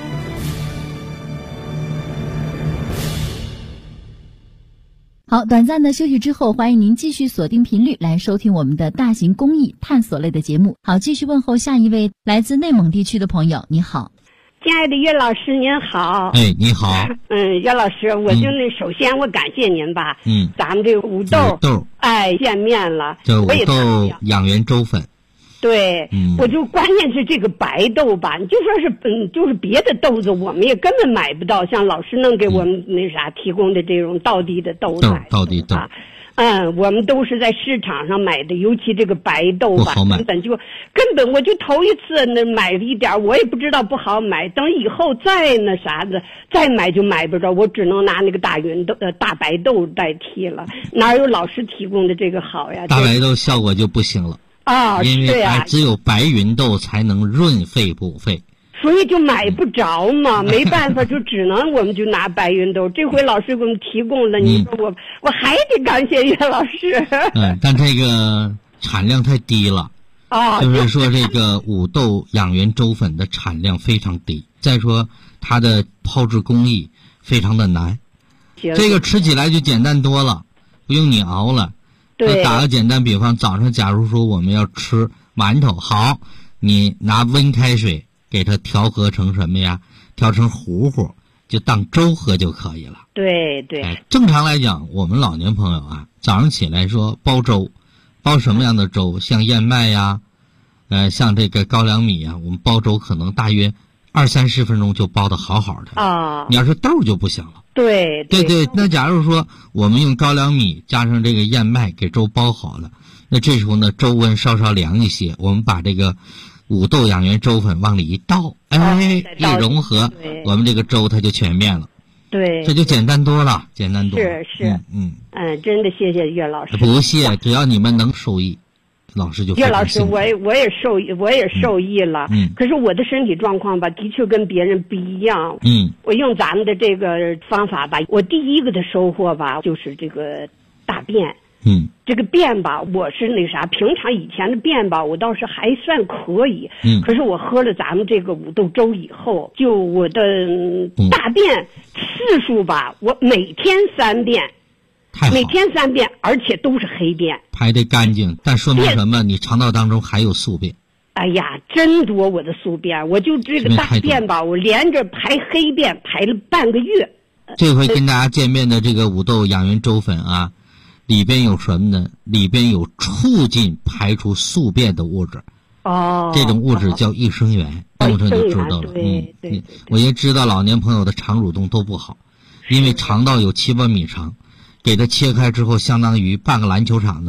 好，短暂的休息之后，欢迎您继续锁定频率来收听我们的大型公益探索类的节目。好，继续问候下一位来自内蒙地区的朋友，你好。 亲爱的岳老师您好。 你好。 岳老师，我就首先我感谢您吧。咱们这个五豆见面了， 这五豆养元粥粉。 对，我就关键是这个白豆吧，你就说是就是别的豆子我们也根本买不到，像老师能给我们提供的这种道地的豆菜， 道地豆。 我们都是在市场上买的，尤其这个白豆吧，根本我就头一次买了一点，我也不知道不好买，等以后再买就买不着，我只能拿那个大白豆代替了，哪有老师提供的这个好呀？ 大白豆效果就不行了。因为只有白芸豆才能润肺补肺， 所以就买不着嘛，没办法，就只能我们就拿白芸豆。这回老师给我们提供了，你说我还得感谢岳老师。 但这个产量太低了就是说这个五豆养元粥粉的产量非常低，再说它的炮制工艺非常的难，这个吃起来就简单多了，不用你熬了。打个简单比方，早上假如说我们要吃馒头，好，你拿温开水给它调和成什么呀？调成糊糊，就当粥喝就可以了。 对， 正常来讲，我们老年朋友早上起来说煲粥，煲什么样的粥？像燕麦呀，像这个高粱米呀，我们煲粥可能大约20-30分钟就煲得好好的你要是豆就不行了。 对， 那假如说我们用高粱米加上这个燕麦给粥煲好了，那这时候呢粥温稍稍凉一些，我们把这个五豆养元粥粉往里一倒，一融合，我们这个粥它就全面了。 对， 这就简单多了，简单多了。 是，真的谢谢岳老师。 不谢，只要你们能受益，老师就岳老师，我也受益了。可是我的身体状况吧，的确跟别人不一样。我用咱们的这个方法吧，我第一个的收获吧，就是这个大便。这个便吧，我是平常以前的便吧，我倒是还算可以。可是我喝了咱们这个五豆粥以后，就我的大便次数吧，我每天3遍。每天3遍，而且都是黑便， 排得干净，但说明什么？你肠道当中还有宿便。 哎呀，真多我的宿便，我就这个大便吧，我连着排黑便排了半个月。 这回跟大家见面的这个五豆养元粥粉里边有什么呢？里边有促进排出宿便的物质。这种物质叫益生元，动不动就知道了。我也知道老年朋友的肠蠕动都不好，因为肠道有7-8米长。给它切开之后，相当于半个篮球场那么大。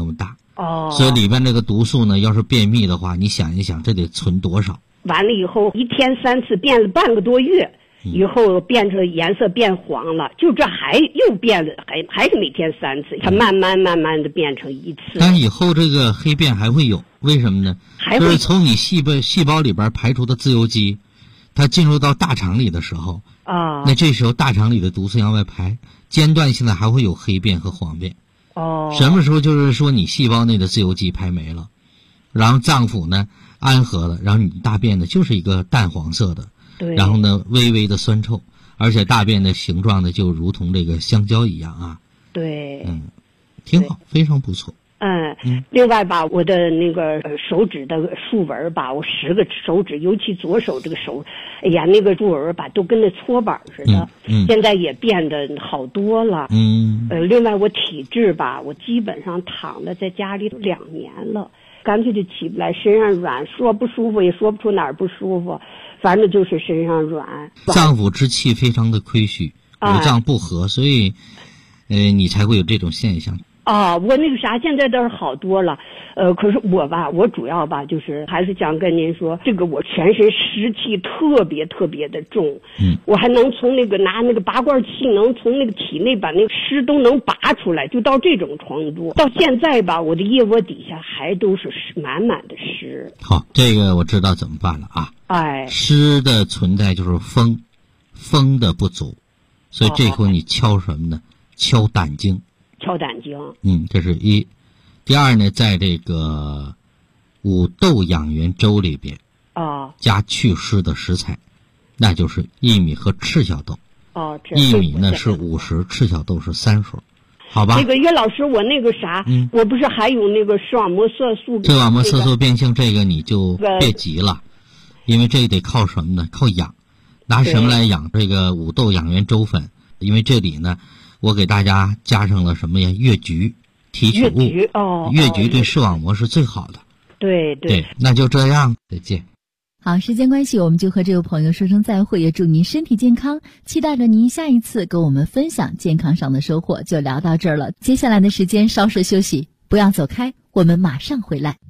所以里边这个毒素呢，要是便秘的话，你想一想，这得存多少？ 完了以后1天3次，变了半个多月。以后变成颜色变黄了，就这又变了，还是每天3次，它慢慢的变成1次。 但以后这个黑便还会有，为什么呢？就是从你细胞里边排出的自由基，它进入到大肠里的时候那这时候大肠里的毒素向外排，间断性的还会有黑便和黄便。什么时候就是说你细胞内的自由基排没了，然后脏腑呢安和了，然后你大便呢就是一个淡黄色的。然后呢，微微的酸臭，而且大便的形状呢，就如同这个香蕉一样啊。 对， 挺好，非常不错。 另外吧，我的那个手指的竖纹吧，我10个手指，尤其左手这个手，哎呀，那个竖纹吧，都跟那搓板似的。现在也变得好多了。另外我体质吧，我基本上躺了在家里2年了，干脆就起不来，身上软，说不舒服也说不出哪儿不舒服。反正就是身上软， 脏腑之气非常的亏虚，五脏不和，所以你才会有这种现象。 我那个啥，现在倒是好多了。可是我主要吧，就是还是想跟您说，这个我全身湿气特别的重。我还能从拿那个拔罐器，能从那个体内把那个湿都能拔出来，就到这种程度。到现在吧，我的腋窝底下还都是满满的湿。 好，这个我知道怎么办了啊。湿的存在就是风的不足，所以这回你敲什么呢？敲胆经。 敲胆经。 这是一。第二呢，在这个五豆养元粥里边加祛湿的食材，那就是薏米和赤小豆。薏米呢是50，赤小豆是30，好吧？ 那个岳老师，我那个啥，我不是还有那个视网膜色素？ 视网膜色素变性，这个你就别急了，因为这得靠什么呢？靠养。拿什么来养？这个五豆养元粥粉，因为这里呢，我给大家加上了什么呀？越橘提取物。越橘对视网膜是最好的。 对， 那就这样，再见。 好，时间关系，我们就和这位朋友说声再会，也祝您身体健康，期待着您下一次跟我们分享健康上的收获。就聊到这儿了，接下来的时间稍事休息，不要走开，我们马上回来。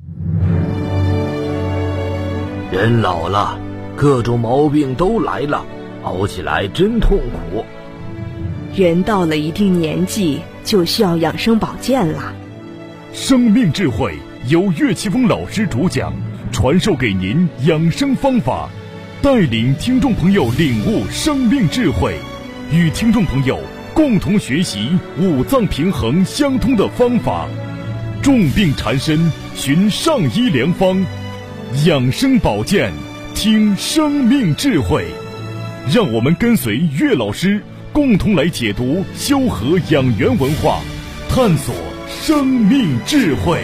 人老了，各种毛病都来了，熬起来真痛苦。 人到了一定年纪，就需要养生保健了。 生命智慧由岳奇峰老师主讲，传授给您养生方法，带领听众朋友领悟生命智慧，与听众朋友共同学习五脏平衡相通的方法。重病缠身，寻上医良方，养生保健，听生命智慧。让我们跟随岳老师，共同来解读修和养元文化，探索生命智慧。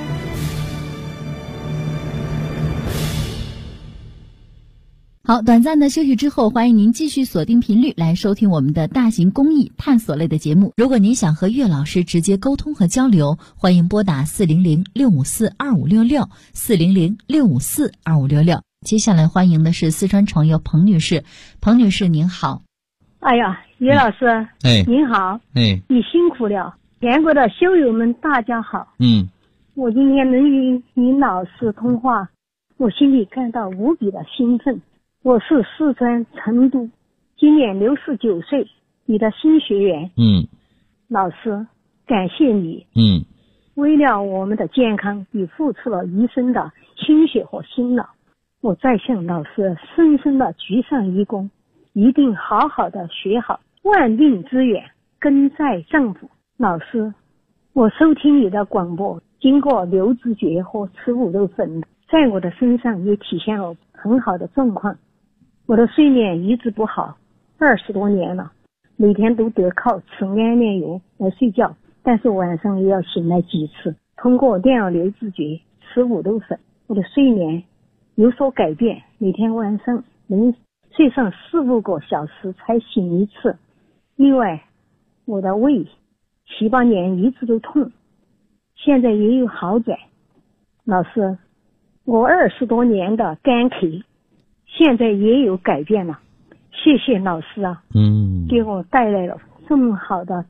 好，短暂的休息之后，欢迎您继续锁定频率来收听我们的大型公益探索类的节目。如果您想和岳老师直接沟通和交流，欢迎拨打400-654-2566 400-654-2566。接下来欢迎的是四川朋友彭女士。彭女士您好。 哎呀，岳老师，您好，你辛苦了。全国的修友们大家好。我今天能与您老师通话，我心里感到无比的兴奋。我是四川成都，今年69岁，你的新学员。老师，感谢你。为了我们的健康，你付出了一生的心血和辛劳。我再向老师深深的鞠上一躬，一定好好的学好，万病之源根在脏腑。老师，我收听你的广播，经过刘知觉和吃五豆粉，在我的身上也体现了很好的状况。我的睡眠一直不好，20多年了，每天都得靠吃安眠药来睡觉，但是晚上也要醒来几次。通过电脑刘知觉吃五豆粉，我的睡眠有所改变，每天晚上能睡上4-5个小时才醒一次。另外，我的胃7-8年一直都痛，现在也有好转。老师，我20多年的干咳现在也有改变了，谢谢老师啊，给我带来了这么好的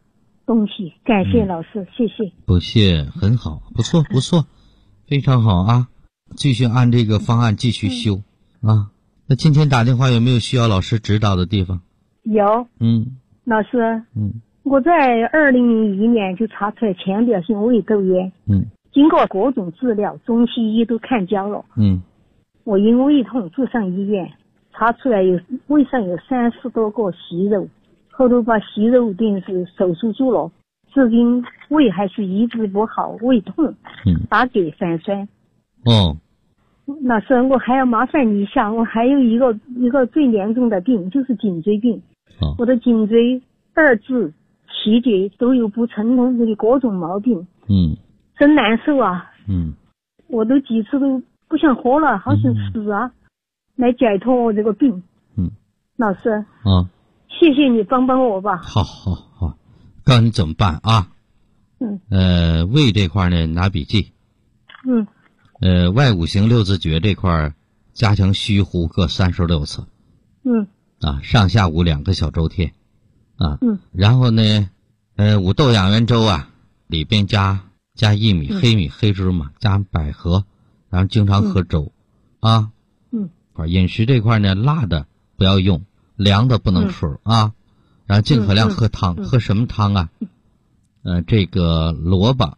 东西。感谢老师，谢谢。 不谢，很好，不错，非常好啊！继续按这个方案继续修啊。那今天打电话有没有需要老师指导的地方？ 有。老师。我在2001年就查出来浅表性胃窦炎。经过各种治疗，中西医都看焦了。我因胃痛住上医院，查出来胃上有30多个息肉，后头把息肉定是手术住了，至今胃还是一直不好，胃痛，打给反酸。老师，我还要麻烦你一下，我还有一个最严重的病，就是颈椎病。我的颈椎2至7节都有不成通的各种毛病。真难受啊。我都几次都不想活了，好想死啊，来解脱我这个病。老师。谢谢你帮帮我吧。 好，告诉你怎么办啊。胃这块呢，拿笔记。外五行六字诀这块加强虚呼各36次。上下午2个小周天。然后呢，五豆养元粥啊，里边加薏米、黑米、黑芝麻，加百合，然后经常喝粥。饮食这块呢，辣的不要用，凉的不能吃啊。然后尽可量喝汤。喝什么汤啊？这个萝卜。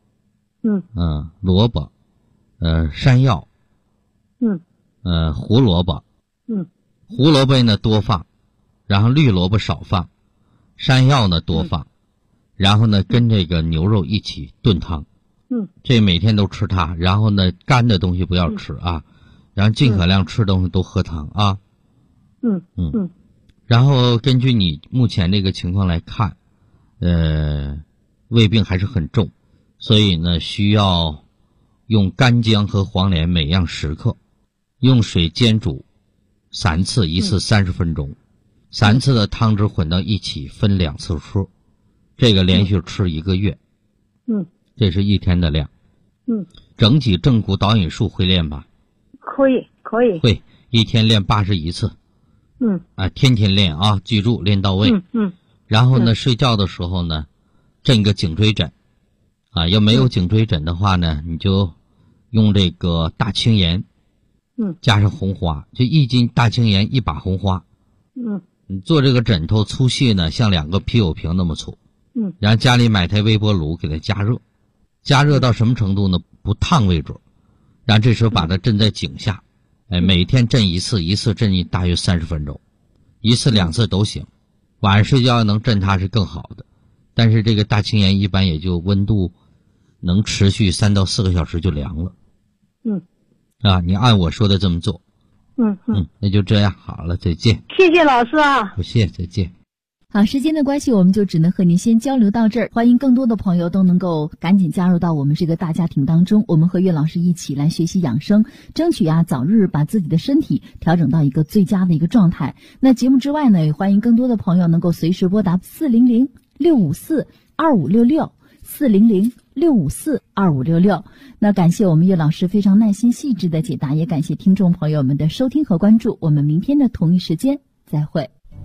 萝卜。山药。胡萝卜。胡萝卜呢多放，然后绿萝卜少放，山药呢多放，然后呢跟这个牛肉一起炖汤。这每天都吃它，然后呢干的东西不要吃啊，然后尽可量吃东西都喝汤啊。然后根据你目前这个情况来看，胃病还是很重，所以呢需要用干姜和黄连每样10克，用水煎煮3次，一次30分钟，3次的汤汁混到一起，分2次吃，这个连续吃1个月。这是1天的量。整体正骨导引术会练吧？ 可以。 会，1天练81次。天天练啊，记住练到位。然后呢，睡觉的时候呢，枕个颈椎枕。要没有颈椎枕的话呢，你就用这个大青盐。加上红花，就1斤大青盐1把红花。你做这个枕头粗细呢，像2个啤酒瓶那么粗。然后家里买台微波炉给它加热到什么程度呢？不烫为准。然后这时候把它枕在颈下，每天枕1次，1次枕大约30分钟，1次2次都行。晚上睡觉能枕它是更好的，但是这个大青盐一般也就温度能持续3到4个小时就凉了。你按我说的这么做。那就这样，好了，再见。 谢谢老师啊。 不谢，再见。 好，时间的关系，我们就只能和您先交流到这儿。欢迎更多的朋友都能够赶紧加入到我们这个大家庭当中，我们和岳老师一起来学习养生，争取早日把自己的身体调整到一个最佳的一个状态。那节目之外呢，也欢迎更多的朋友能够随时拨打400-654-2566，400-654-2566。那感谢我们岳老师非常耐心细致的解答，也感谢听众朋友们的收听和关注。我们明天的同一时间再会。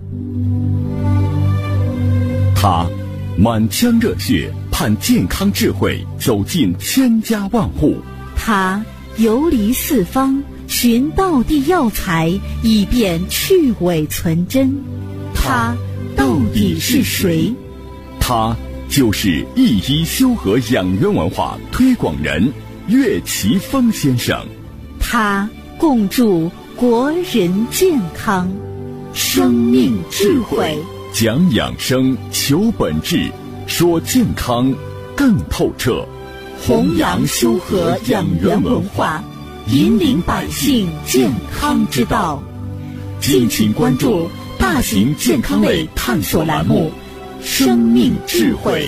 他满腔热血盼健康智慧走进千家万户， 他游离四方寻道地药材以便去伪存真，他到底是谁？ 他就是一医修和养元文化推广人岳奇峰先生， 他共筑国人健康生命智慧， 讲养生求本质，说健康更透彻， 弘扬修和养元文化，引领百姓健康之道。敬请关注大型健康类探索栏目《生命智慧》。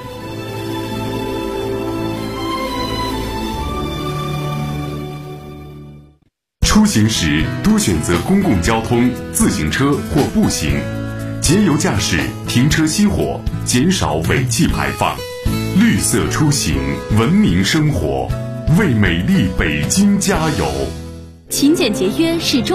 出行时多选择公共交通、自行车或步行，节油驾驶，停车熄火，减少尾气排放。绿色出行，文明生活，为美丽北京加油。 勤俭节约是中